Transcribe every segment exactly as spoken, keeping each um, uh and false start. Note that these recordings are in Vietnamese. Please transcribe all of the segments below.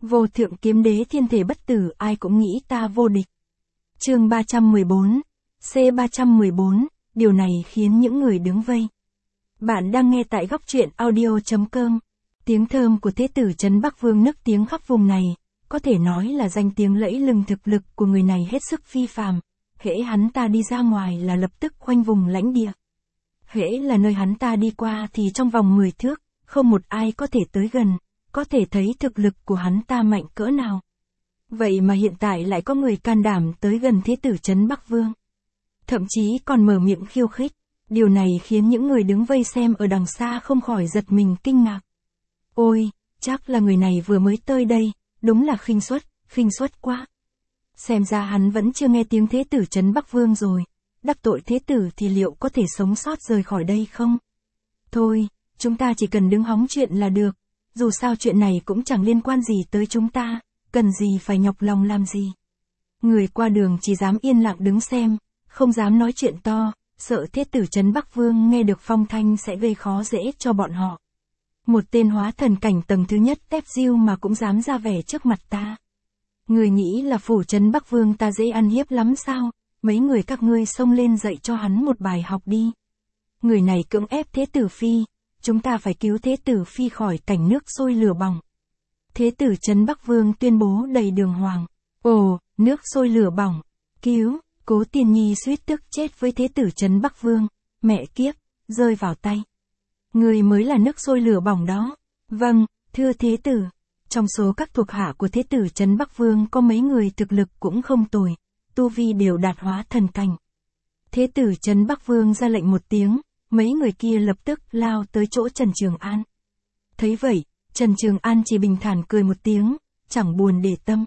Vô thượng kiếm đế thiên thể bất tử, ai cũng nghĩ ta vô địch. Chương ba trăm mười bốn, C ba trăm mười bốn, điều này khiến những người đứng vây. Bạn đang nghe tại góc truyện audio chấm com. Tiếng thơm của Thế tử Trấn Bắc Vương nức tiếng khắp vùng này, có thể nói là danh tiếng lẫy lừng, thực lực của người này hết sức phi phàm. Hễ hắn ta đi ra ngoài là lập tức khoanh vùng lãnh địa. Hễ là nơi hắn ta đi qua thì trong vòng mười thước, không một ai có thể tới gần, có thể thấy thực lực của hắn ta mạnh cỡ nào. Vậy mà hiện tại lại có người can đảm tới gần Thế tử Trấn Bắc Vương. Thậm chí còn mở miệng khiêu khích, điều này khiến những người đứng vây xem ở đằng xa không khỏi giật mình kinh ngạc. Ôi, chắc là người này vừa mới tới đây, đúng là khinh suất, khinh suất quá. Xem ra hắn vẫn chưa nghe tiếng Thế tử Trấn Bắc Vương rồi, đắc tội Thế tử thì liệu có thể sống sót rời khỏi đây không? Thôi, chúng ta chỉ cần đứng hóng chuyện là được, dù sao chuyện này cũng chẳng liên quan gì tới chúng ta, cần gì phải nhọc lòng làm gì. Người qua đường chỉ dám yên lặng đứng xem, không dám nói chuyện to, sợ Thế tử Trấn Bắc Vương nghe được phong thanh sẽ gây khó dễ cho bọn họ. Một tên hóa thần cảnh tầng thứ nhất tép diêu mà cũng dám ra vẻ trước mặt ta. Người nghĩ là phủ Trấn Bắc Vương ta dễ ăn hiếp lắm sao? Mấy người các ngươi xông lên dạy cho hắn một bài học đi. Người này cưỡng ép Thế tử Phi, chúng ta phải cứu Thế tử Phi khỏi cảnh nước sôi lửa bỏng. Thế tử Trấn Bắc Vương tuyên bố đầy đường hoàng. Ồ, nước sôi lửa bỏng, cứu, Cố Tiên Nhi suýt tức chết với Thế tử Trấn Bắc Vương, mẹ kiếp, rơi vào tay. Người mới là nước sôi lửa bỏng đó. Vâng, thưa Thế tử. Trong số các thuộc hạ của Thế tử Trấn Bắc Vương có mấy người thực lực cũng không tồi, tu vi đều đạt hóa thần cảnh. Thế tử Trấn Bắc Vương ra lệnh một tiếng, mấy người kia lập tức lao tới chỗ Trần Trường An. Thấy vậy, Trần Trường An chỉ bình thản cười một tiếng, chẳng buồn để tâm.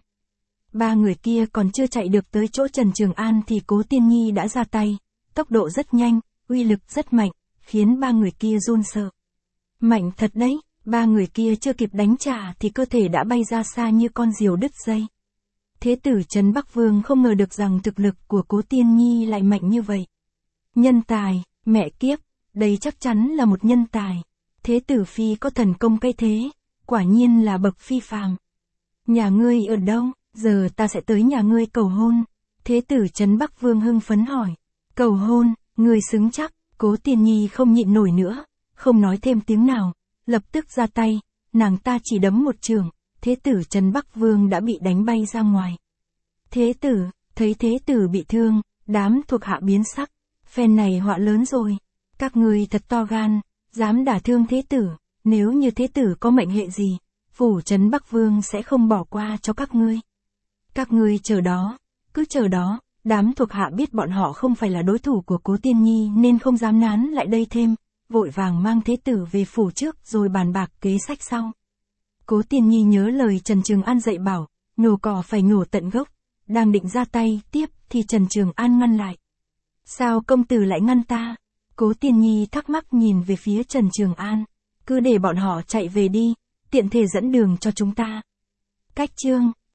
Ba người kia còn chưa chạy được tới chỗ Trần Trường An thì Cố Tiên Nhi đã ra tay, tốc độ rất nhanh, uy lực rất mạnh, khiến ba người kia run sợ. Mạnh thật đấy, ba người kia chưa kịp đánh trả thì cơ thể đã bay ra xa như con diều đứt dây. Thế tử Trấn Bắc Vương không ngờ được rằng thực lực của Cố Tiên Nhi lại mạnh như vậy. Nhân tài, mẹ kiếp, đây chắc chắn là một nhân tài. Thế tử Phi có thần công cây thế, quả nhiên là bậc phi phàm. Nhà ngươi ở đâu, giờ ta sẽ tới nhà ngươi cầu hôn. Thế tử Trấn Bắc Vương hưng phấn hỏi. Cầu hôn, ngươi xứng chắc. Cố Tiên Nhi không nhịn nổi nữa, không nói thêm tiếng nào, lập tức ra tay, nàng ta chỉ đấm một chưởng, Thế tử Trấn Bắc Vương đã bị đánh bay ra ngoài. Thế tử, thấy Thế tử bị thương, đám thuộc hạ biến sắc, phen này họa lớn rồi, các ngươi thật to gan, dám đả thương Thế tử, nếu như Thế tử có mệnh hệ gì, phủ Trấn Bắc Vương sẽ không bỏ qua cho các ngươi. Các ngươi chờ đó, cứ chờ đó. Đám thuộc hạ biết bọn họ không phải là đối thủ của Cố Tiên Nhi nên không dám nán lại đây thêm, vội vàng mang Thế tử về phủ trước rồi bàn bạc kế sách sau. Cố Tiên Nhi nhớ lời Trần Trường An dạy bảo, nhổ cỏ phải nhổ tận gốc, đang định ra tay tiếp thì Trần Trường An ngăn lại. Sao công tử lại ngăn ta? Cố Tiên Nhi thắc mắc nhìn về phía Trần Trường An, cứ để bọn họ chạy về đi, tiện thể dẫn đường cho chúng ta. Cách chương